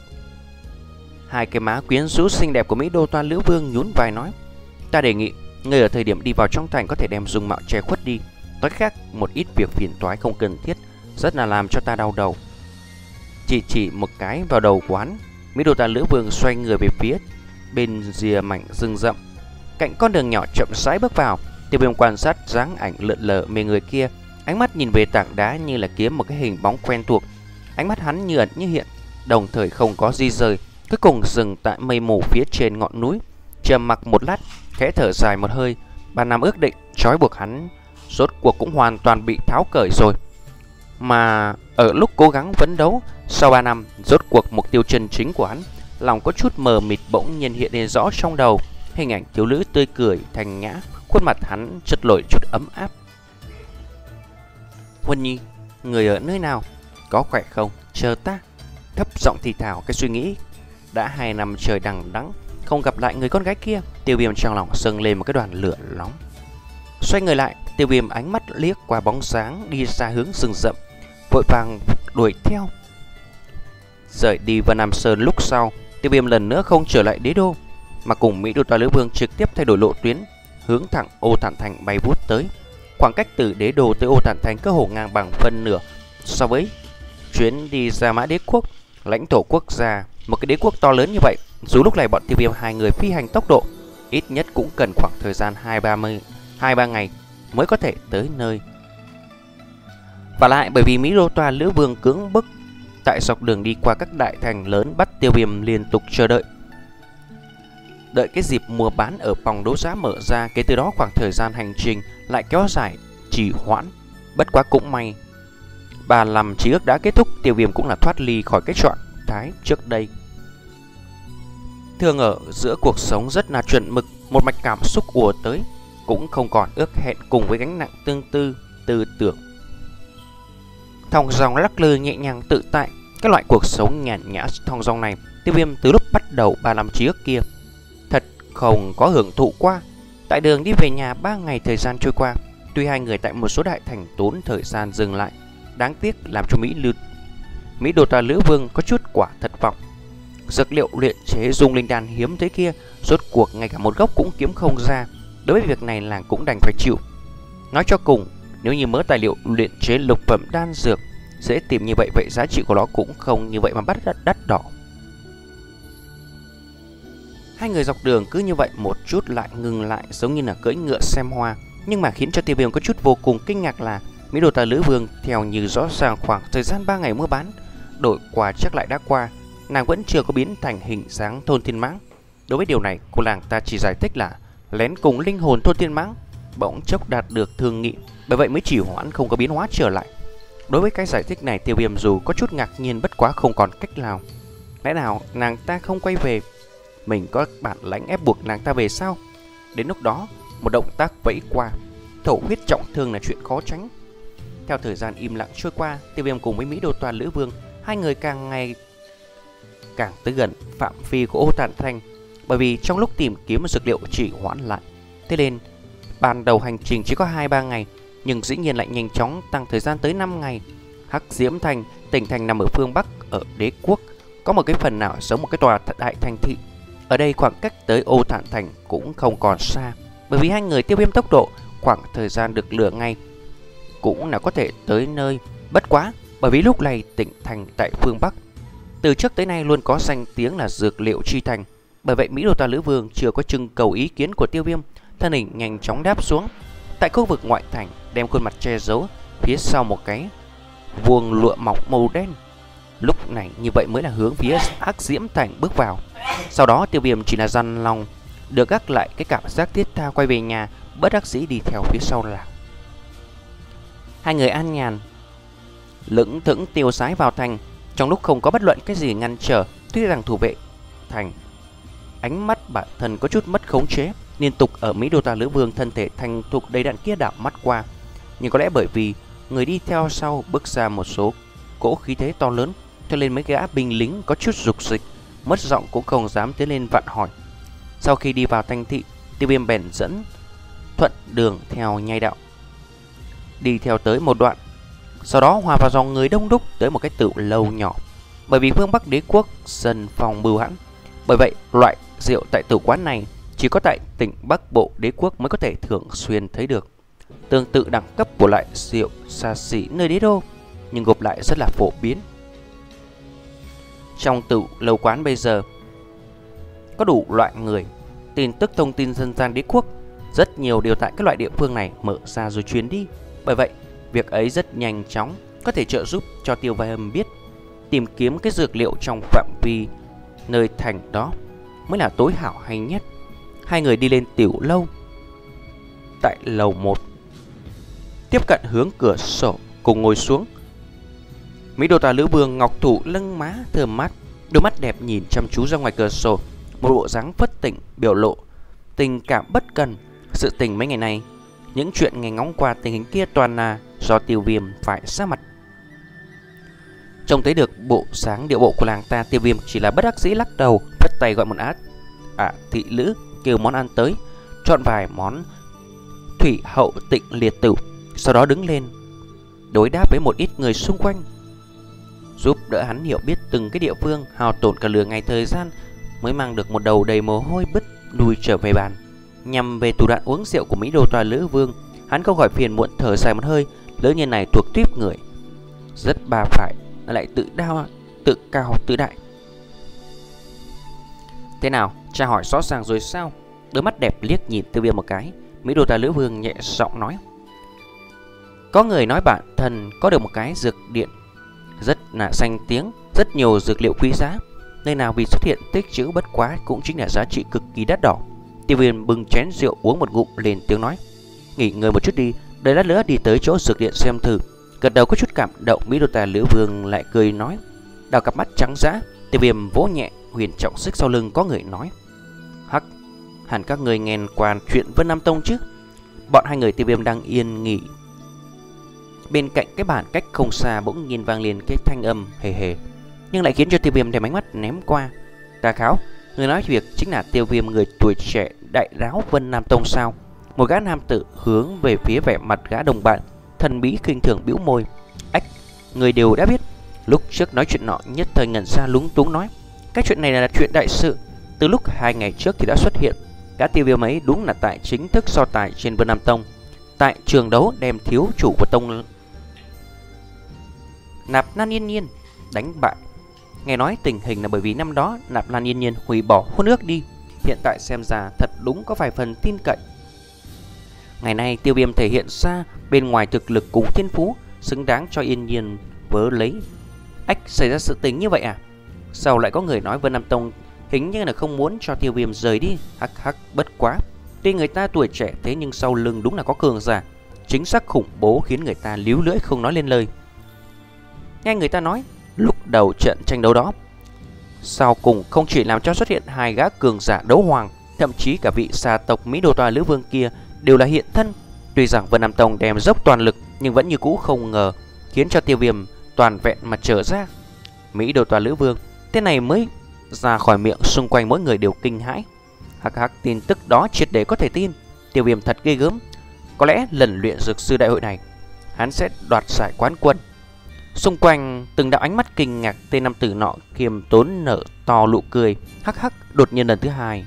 hai cái má quyến rũ xinh đẹp của Mỹ Đô Ta Lữ Vương, nhún vai nói. Ta đề nghị người ở thời điểm đi vào trong thành có thể đem dung mạo che khuất đi, tối khác một ít việc phiền toái không cần thiết, rất là làm cho ta đau đầu. Chỉ chỉ một cái vào đầu quán, Mỹ Đô Ta Lữ Vương xoay người về phía bên rìa mảnh rừng rậm, cạnh con đường nhỏ chậm rãi bước vào. Tiêu Viêm quan sát dáng ảnh lượn lờ mê người kia, ánh mắt nhìn về tảng đá như là kiếm một cái hình bóng quen thuộc. Ánh mắt hắn như ẩn như hiện, đồng thời không có di rời, cuối cùng dừng tại mây mù phía trên ngọn núi. Trầm mặc một lát, khẽ thở dài một hơi. Ba năm ước định trói buộc hắn rốt cuộc cũng hoàn toàn bị tháo cởi rồi. Mà ở lúc cố gắng phấn đấu, sau ba năm rốt cuộc mục tiêu chân chính của hắn, lòng có chút mờ mịt bỗng nhiên hiện lên rõ trong đầu. Hình ảnh thiếu nữ tươi cười thanh nhã, khuôn mặt hắn chợt lồi chút ấm áp. Huân Nhi, người ở nơi nào? Có khỏe không? Chờ ta. Thấp giọng thì thào cái suy nghĩ. Đã hai năm trời đằng đẵng không gặp lại người con gái kia, Tiêu Viêm trong lòng dâng lên một cái đoàn lửa nóng. Xoay người lại, Tiêu Viêm ánh mắt liếc qua bóng dáng đi xa hướng rừng rậm, vội vàng đuổi theo. Rời đi Vân Nam Sơn lúc sau, Tiêu Viêm lần nữa không trở lại đế đô, mà cùng Mỹ Đô Ta Lữ Vương trực tiếp thay đổi lộ tuyến, hướng thẳng Ô Tản Thành bay vút tới. Khoảng cách từ đế đô tới Ô Tản Thành cơ hồ ngang bằng phân nửa so với chuyến đi Sa Mã Đế Quốc, lãnh thổ quốc gia. Một cái đế quốc to lớn như vậy, dù lúc này bọn Tiêu Viêm hai người phi hành tốc độ ít nhất cũng cần khoảng thời gian hai ba ngày mới có thể tới nơi. Và lại bởi vì Mỹ Đô Toa Lữ Vương cưỡng bức tại dọc đường đi qua các đại thành lớn, bắt Tiêu Viêm liên tục chờ đợi. Đợi cái dịp mua bán ở phòng đấu giá mở ra, kể từ đó khoảng thời gian hành trình lại kéo dài trì hoãn. Bất quá cũng may, ba năm chí ước đã kết thúc, Tiêu Viêm cũng là thoát ly khỏi cái trạng thái trước đây. Thường ở giữa cuộc sống rất là chuẩn mực, một mạch cảm xúc ùa tới, cũng không còn ước hẹn cùng với gánh nặng tương tư, tư tưởng. Thong dong lắc lư nhẹ nhàng tự tại, cái loại cuộc sống nhàn nhã thong dong này, Tiêu Viêm từ lúc bắt đầu ba năm chí ước kia thật không có hưởng thụ qua. Tại đường đi về nhà ba ngày thời gian trôi qua, tuy hai người tại một số đại thành tốn thời gian dừng lại, đáng tiếc làm cho Mỹ Lư Mỹ Đô Toa Lữ Vương có chút quả thất vọng. Dược liệu luyện chế dung linh đan hiếm thế kia, rốt cuộc ngay cả một gốc cũng kiếm không ra. Đối với việc này làng cũng đành phải chịu. Nói cho cùng, nếu như mớ tài liệu luyện chế lục phẩm đan dược dễ tìm như vậy, vậy giá trị của nó cũng không như vậy mà bắt đắt, đắt đỏ. Hai người dọc đường cứ như vậy một chút lại ngừng lại, giống như là cưỡi ngựa xem hoa. Nhưng mà khiến cho Tiêu Viêm có chút vô cùng kinh ngạc là Mỹ Đô Toa Lữ Vương theo như rõ ràng khoảng thời gian ba ngày mua bán đổi qua chắc lại đã qua, nàng vẫn chưa có biến thành hình dáng Thôn Thiên Mãng. Đối với điều này, cô làng ta chỉ giải thích là lén cùng linh hồn Thôn Thiên Mãng bỗng chốc đạt được thương nghị, bởi vậy mới chỉ hoãn không có biến hóa trở lại. Đối với cái giải thích này, Tiêu Viêm dù có chút ngạc nhiên, bất quá không còn cách nào. Lẽ nào nàng ta không quay về? Mình có bản lãnh ép buộc nàng ta về sao? Đến lúc đó, một động tác vẫy qua, thổ huyết trọng thương là chuyện khó tránh. Theo thời gian im lặng trôi qua, Tiêu Viêm cùng với Mỹ Đô Toa Lữ Vương, hai người càng ngày càng tới gần phạm vi của Ô Tản Thành, bởi vì trong lúc tìm kiếm dược liệu chỉ hoãn lại. Thế nên ban đầu hành trình chỉ có hai ba ngày, nhưng dĩ nhiên lại nhanh chóng tăng thời gian tới năm ngày. Hắc Diễm Thành, tỉnh thành nằm ở phương Bắc ở Đế Quốc, có một cái phần nào giống một cái tòa đại thành thị. Ở đây khoảng cách tới Ô Tản Thành cũng không còn xa, bởi vì hai người Tiêu Viêm tốc độ khoảng thời gian được lửa ngay cũng là có thể tới nơi. Bất quá bởi vì lúc này tỉnh thành tại phương Bắc từ trước tới nay luôn có danh tiếng là dược liệu chi thành, bởi vậy Mỹ Đô Toa Lữ Vương chưa có trưng cầu ý kiến của Tiêu Viêm, thân hình nhanh chóng đáp xuống tại khu vực ngoại thành, đem khuôn mặt che giấu phía sau một cái vuông lụa mỏng màu đen. Lúc này như vậy mới là hướng phía Hắc Diễm Thành bước vào. Sau đó Tiêu Viêm chỉ là dằn lòng được gác lại cái cảm giác thiết tha quay về nhà, bất đắc dĩ đi theo phía sau là hai người an nhàn lững thững tiêu sái vào thành, trong lúc không có bất luận cái gì ngăn trở. Tuy rằng thủ vệ thành ánh mắt bản thân có chút mất khống chế, liên tục ở Mỹ Đô Toa Lữ Vương thân thể thành thục đầy đặn kia đảo mắt qua, nhưng có lẽ bởi vì người đi theo sau bước ra một số cỗ khí thế to lớn, cho nên mấy gã binh lính có chút rục dịch, mất giọng cũng không dám tiến lên vặn hỏi. Sau khi đi vào thành thị, Tiêu Viêm bèn dẫn thuận đường theo nhai đạo đi theo tới một đoạn, sau đó hòa vào dòng người đông đúc tới một cái tựu lâu nhỏ. Bởi vì phương Bắc Đế Quốc dân phòng bưu hãn, bởi vậy loại rượu tại tửu quán này chỉ có tại tỉnh Bắc Bộ Đế Quốc mới có thể thường xuyên thấy được. Tương tự đẳng cấp của loại rượu xa xỉ nơi đế đô, nhưng gộp lại rất là phổ biến. Trong tửu lâu quán bây giờ có đủ loại người, tin tức thông tin dân gian Đế Quốc rất nhiều đều tại các loại địa phương này mở ra rồi truyền đi. Bởi vậy việc ấy rất nhanh chóng có thể trợ giúp cho Tiêu Viêm biết tìm kiếm cái dược liệu trong phạm vi nơi thành đó mới là tối hảo hay nhất. Hai người đi lên tiểu lâu. Tại lầu một, tiếp cận hướng cửa sổ cùng ngồi xuống. Mỹ Đô Toa Lữ Vương ngọc thủ lưng má thơm mát, đôi mắt đẹp nhìn chăm chú ra ngoài cửa sổ, một bộ dáng phất tỉnh, biểu lộ tình cảm bất cần. Sự tình mấy ngày nay, những chuyện nghe ngóng qua tình hình kia toàn là do Tiêu Viêm phải sát mặt. Trông thấy được bộ sáng điệu bộ của làng ta, Tiêu Viêm chỉ là bất đắc dĩ lắc đầu, phất tay gọi một át à thị nữ kêu món ăn tới, chọn vài món thủy hậu tịnh liệt tử, sau đó đứng lên đối đáp với một ít người xung quanh, giúp đỡ hắn hiểu biết từng cái địa phương, hao tổn cả lửa ngày thời gian mới mang được một đầu đầy mồ hôi bứt đuôi trở về bàn. Nhằm về thủ đoạn uống rượu của Mỹ Đô Toa Lữ Vương, hắn không khỏi phiền muộn thở dài một hơi. Lỡ nhân này thuộc tuyếp người rất bà phải, lại tự đao tự cao tự đại. Thế nào, tra hỏi rõ ràng rồi sao? Đôi mắt đẹp liếc nhìn Tiêu Viêm một cái, Mỹ Đô Toa Lữ Vương nhẹ giọng nói: Có người nói bản thân có được một cái dược điện rất là danh tiếng, rất nhiều dược liệu quý giá, nơi nào vì xuất hiện tích trữ bất quá cũng chính là giá trị cực kỳ đắt đỏ. Tiêu Viêm bưng chén rượu uống một ngụm lên tiếng nói: nghỉ ngơi một chút đi, đợi lát nữa đi tới chỗ dược điện xem thử. Gật đầu có chút cảm động, Mỹ Đô Tà Lữ Vương lại cười nói. Đào cặp mắt trắng dã, Tiêu Viêm vỗ nhẹ huyền trọng xích sau lưng, có người nói: hắc, hẳn các người nghe qua chuyện Vân Nam Tông chứ? Bọn hai người Tiêu Viêm đang yên nghỉ, bên cạnh cái bàn cách không xa bỗng nhiên vang lên cái thanh âm hề hề, nhưng lại khiến cho Tiêu Viêm đem ánh mắt ném qua. Ta kháo, người nói việc chính là Tiêu Viêm, người tuổi trẻ đại ráo Vân Nam Tông sao? Một gã nam tử hướng về phía vẻ mặt gã đồng bạn, thần bí khinh thường bĩu môi. Ách, người đều đã biết. Lúc trước nói chuyện nọ nhất thời ngẩn ra lúng túng nói: cái chuyện này là chuyện đại sự, từ lúc hai ngày trước thì đã xuất hiện. Gã Tiêu Viêm ấy đúng là tại chính thức so tài trên Vân Nam Tông, tại trường đấu đem thiếu chủ của tông Nạp Lan Yên Nhiên đánh bại. Nghe nói tình hình là bởi vì năm đó Nạp Lan Yên Nhiên hủy bỏ hôn ước đi. Hiện tại xem ra thật đúng có vài phần tin cậy. Ngày nay Tiêu Viêm thể hiện ra bên ngoài thực lực cùng thiên phú, xứng đáng cho Yên Nhiên vớ lấy. Ách, xảy ra sự tình như vậy à? Sao lại có người nói Vân Nam Tông hình như là không muốn cho Tiêu Viêm rời đi? Hắc hắc, bất quá, tuy người ta tuổi trẻ thế nhưng sau lưng đúng là có cường giả, chính xác khủng bố khiến người ta líu lưỡi không nói lên lời. Nghe người ta nói, lúc đầu trận tranh đấu đó, sau cùng không chỉ làm cho xuất hiện hai gã cường giả đấu hoàng, thậm chí cả vị xà tộc Mỹ Đô Tòa Lữ Vương kia đều là hiện thân. Tuy rằng Vân Nam Tông đem dốc toàn lực, nhưng vẫn như cũ không ngờ khiến cho Tiêu Viêm toàn vẹn mà trở ra. Mỹ Đô Tòa Lữ Vương, tên này mới ra khỏi miệng, xung quanh mỗi người đều kinh hãi. Hắc hắc, tin tức đó triệt để có thể tin. Tiêu Viêm thật ghê gớm. Có lẽ lần luyện dược sư đại hội này hắn sẽ đoạt giải quán quân. Xung quanh từng đạo ánh mắt kinh ngạc, tên nam tử nọ kiềm tốn nở to nụ cười. Hắc hắc, đột nhiên lần thứ hai.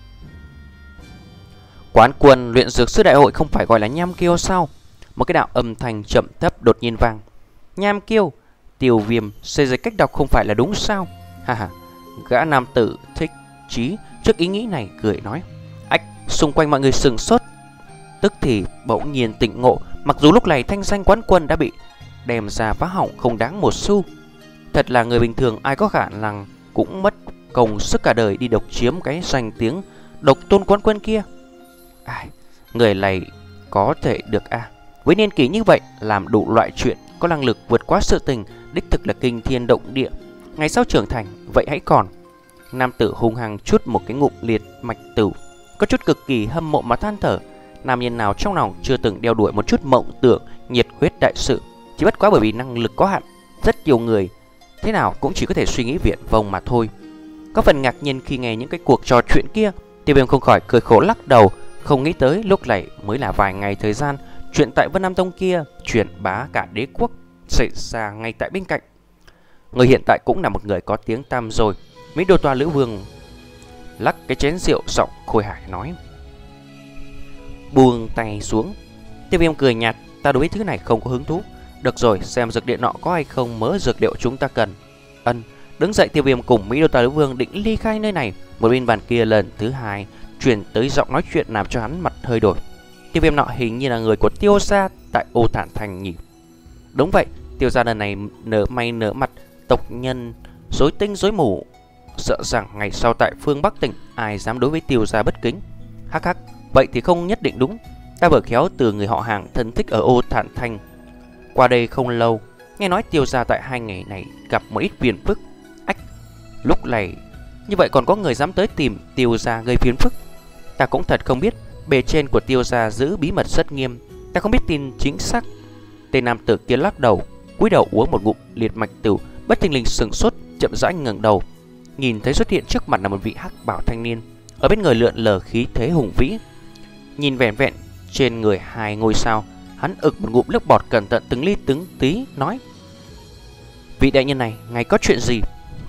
Quán quân luyện dược sư đại hội không phải gọi là Nham Kiêu sao? Một cái đạo âm thanh chậm thấp đột nhiên vang. Nham Kiêu? Tiêu Viêm xây dựng cách đọc không phải là đúng sao? Ha ha. Gã nam tử thích chí trước ý nghĩ này cười nói. Ách, xung quanh mọi người sừng sốt, tức thì bỗng nhiên tỉnh ngộ. Mặc dù lúc này thanh danh quán quân đã bị đem ra phá hỏng không đáng một xu. Thật là người bình thường ai có khả năng cũng mất công sức cả đời đi độc chiếm cái danh tiếng độc tôn quán quân kia. Ai, người này có thể được à? Với niên kỷ như vậy, làm đủ loại chuyện, có năng lực vượt quá sự tình, đích thực là kinh thiên động địa. Ngày sau trưởng thành, vậy hãy còn. Nam tử hung hăng chút một cái ngụm liệt mạch tử, có chút cực kỳ hâm mộ mà than thở. Nam nhân nào trong lòng chưa từng đeo đuổi một chút mộng tưởng, nhiệt huyết đại sự, chỉ bất quá bởi vì năng lực có hạn, rất nhiều người thế nào cũng chỉ có thể suy nghĩ viển vông mà thôi. Có phần ngạc nhiên khi nghe những cái cuộc trò chuyện kia, Tiêu Viêm không khỏi cười khổ lắc đầu. Không nghĩ tới lúc này mới là vài ngày thời gian, chuyện tại Vân Nam Tông kia truyền bá cả đế quốc xảy ra ngay tại bên cạnh. Người hiện tại cũng là một người có tiếng tăm rồi. Mỹ Đô Tòa Lữ Vương lắc cái chén rượu, giọng khôi hài nói. Buông tay xuống. Tiêu Viêm cười nhạt. Ta đối với thứ này không có hứng thú. Được rồi, xem dược điện nọ có hay không mớ dược liệu chúng ta cần. Ân. Đứng dậy, Tiêu Viêm cùng Mỹ Đô Tòa Lữ Vương định ly khai nơi này. Một bên bàn kia lần thứ hai truyền tới giọng nói chuyện làm cho hắn mặt hơi đổi. Tiêu Viêm nọ hình như là người của Tiêu gia tại Ô Thản Thành nhỉ? Đúng vậy, Tiêu gia lần này nở may nở mặt, tộc nhân rối tinh rối mù, sợ rằng ngày sau tại phương Bắc tỉnh ai dám đối với Tiêu gia bất kính. Hắc hắc, vậy thì không nhất định đúng. Ta vừa khéo từ người họ hàng thân thích ở Ô Thản Thành qua đây không lâu, nghe nói Tiêu gia tại hai ngày này gặp một ít phiền phức. Ách, lúc này như vậy còn có người dám tới tìm Tiêu gia gây phiền phức? Ta cũng thật không biết, bề trên của Tiêu gia giữ bí mật rất nghiêm, ta không biết tin chính xác. Tên nam tử kia lắc đầu, cúi đầu uống một ngụm liệt mạch tử, bất thình lình sừng sốt, chậm rãi ngẩng đầu, nhìn thấy xuất hiện trước mặt là một vị hắc bảo thanh niên, ở bên người lượn lờ khí thế hùng vĩ. Nhìn vẹn vẹn trên người hai ngôi sao, hắn ực một ngụm nước bọt, cẩn thận từng ly từng tí nói: vị đại nhân này, ngài có chuyện gì?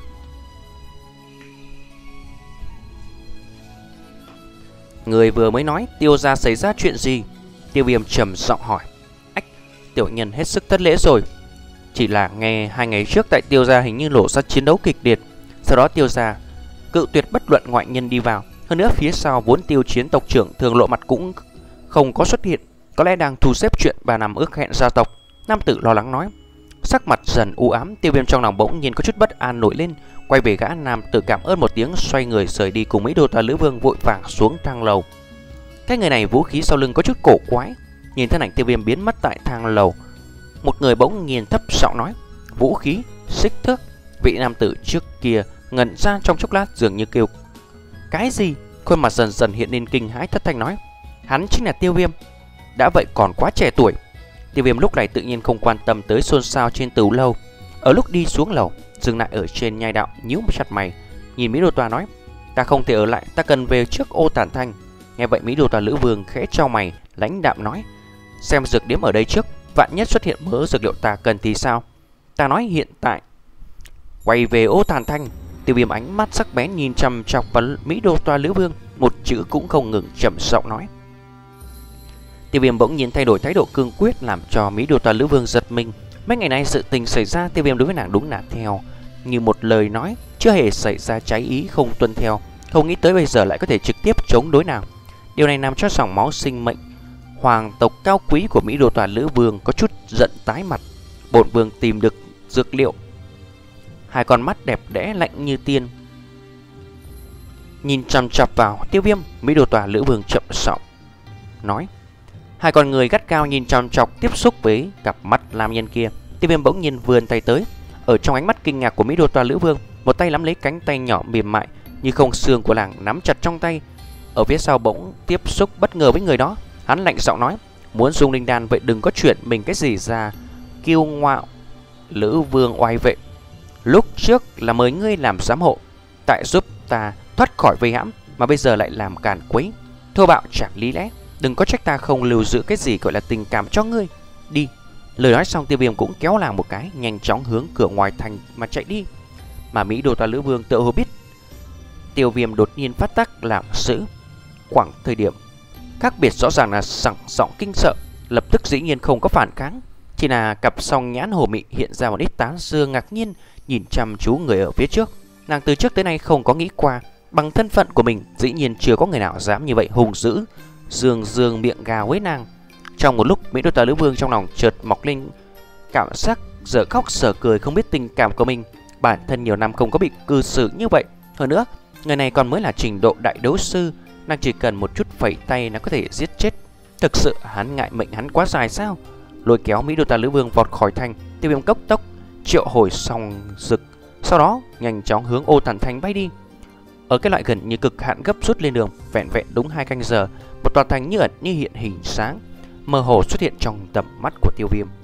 Người vừa mới nói Tiêu gia xảy ra chuyện gì? Tiêu Viêm trầm giọng hỏi. Ách, tiểu nhân hết sức thất lễ rồi. Chỉ là nghe hai ngày trước tại Tiêu gia hình như nổ ra chiến đấu kịch liệt, sau đó Tiêu gia cự tuyệt bất luận ngoại nhân đi vào. Hơn nữa phía sau vốn Tiêu chiến tộc trưởng thường lộ mặt cũng không có xuất hiện. có lẽ đang thu xếp chuyện ba năm ước hẹn gia tộc. Nam tử lo lắng nói. Sắc mặt dần u ám, Tiêu Viêm trong lòng bỗng nhiên có chút bất an nổi lên. Quay về gã nam tử cảm ơn một tiếng, xoay người rời đi cùng Mỹ Đô Toa Lữ Vương vội vàng xuống thang lầu. Cái người này vũ khí sau lưng có chút cổ quái. Nhìn thân ảnh Tiêu Viêm biến mất tại thang lầu, một người bỗng nhiên thấp giọng nói. Vũ khí, xích thước. Vị nam tử trước kia ngẩn ra trong chốc lát, dường như kêu cái gì. Khuôn mặt dần dần hiện lên kinh hãi, thất thanh nói. Hắn chính là Tiêu Viêm. Đã vậy còn quá trẻ tuổi. Tiêu Viêm lúc này tự nhiên không quan tâm tới xôn xao trên tửu lâu. Ở lúc đi xuống lầu, dừng lại ở trên nhai đạo, nhíu chặt mày, nhìn Mỹ Đô Toa nói. Ta không thể ở lại, ta cần về trước Ô Tản Thanh. Nghe vậy Mỹ Đô Toa Lữ Vương khẽ chau mày, lãnh đạm nói. Xem dược điếm ở đây trước, vạn nhất xuất hiện mớ dược liệu ta cần thì sao? Ta nói hiện tại. Quay về Ô Tản Thanh. Tiêu Viêm ánh mắt sắc bén nhìn chằm chọc vào Mỹ Đô Toa Lữ Vương, một chữ cũng không ngừng trầm giọng nói. Tiêu Viêm bỗng nhiên thay đổi thái độ cương quyết, làm cho Mỹ Đô Toa Lữ Vương giật mình. Mấy ngày nay sự tình xảy ra, Tiêu Viêm đối với nàng đúng là theo như một lời nói, chưa hề xảy ra trái ý không tuân theo. Không nghĩ tới bây giờ lại có thể trực tiếp chống đối nàng. Điều này làm cho dòng máu sinh mệnh hoàng tộc cao quý của Mỹ Đô Toa Lữ Vương có chút giận tái mặt. Bổn vương tìm được dược liệu. Hai con mắt đẹp đẽ lạnh như tiên nhìn chằm chằm vào Tiêu Viêm. Mỹ Đô Toa Lữ Vương chậm giọng nói. Hai con người gắt cao nhìn chằm chọc tiếp xúc với cặp mắt nam nhân kia. Tiêu Viêm bỗng nhiên vươn tay tới. Ở trong ánh mắt kinh ngạc của Mỹ Đô Toa Lữ Vương, một tay nắm lấy cánh tay nhỏ mềm mại như không xương của nàng nắm chặt trong tay. Ở phía sau bỗng tiếp xúc bất ngờ với người đó. Hắn lạnh giọng nói. Muốn dùng linh đan vậy đừng có chuyện mình cái gì ra kiêu ngạo. Lữ Vương oai vệ, lúc trước là mời ngươi làm giám hộ, tại giúp ta thoát khỏi vây hãm, mà bây giờ lại làm càn quấy, thô bạo chẳng lý lẽ. Đừng có trách ta không lưu giữ cái gì gọi là tình cảm cho ngươi. Đi. Lời nói xong Tiêu Viêm cũng kéo nàng một cái, nhanh chóng hướng cửa ngoài thành mà chạy đi. Mà Mỹ Đô Toa Lữ Vương tự hồ biết Tiêu Viêm đột nhiên phát tác làm dữ. Khoảng thời điểm khác biệt rõ ràng là sẵn giọng kinh sợ, lập tức dĩ nhiên không có phản kháng. Chỉ là cặp song nhãn hồ mị hiện ra một ít tán dương ngạc nhiên, nhìn chăm chú người ở phía trước. Nàng từ trước tới nay không có nghĩ qua, bằng thân phận của mình dĩ nhiên chưa có người nào dám như vậy hùng dữ dương dương miệng gào với nàng. Trong một lúc Mỹ Đô Toa Lữ Vương trong lòng chợt mọc lên cảm giác dở khóc dở cười, không biết tình cảm của mình. Bản thân nhiều năm không có bị cư xử như vậy. Hơn nữa người này còn mới là trình độ đại đấu sư, nàng chỉ cần một chút phẩy tay là có thể giết chết. Thực sự hắn ngại mệnh hắn quá dài sao? Lôi kéo Mỹ Đô Toa Lữ Vương vọt khỏi thành. Tiêu Viêm cốc tốc triệu hồi song rực, sau đó nhanh chóng hướng Ô Tản Thanh bay đi. Ở cái loại gần như cực hạn gấp rút lên đường, vẹn vẹn đúng hai canh giờ, một tòa thành như ẩn như hiện hình sáng mơ hồ xuất hiện trong tầm mắt của Tiêu Viêm.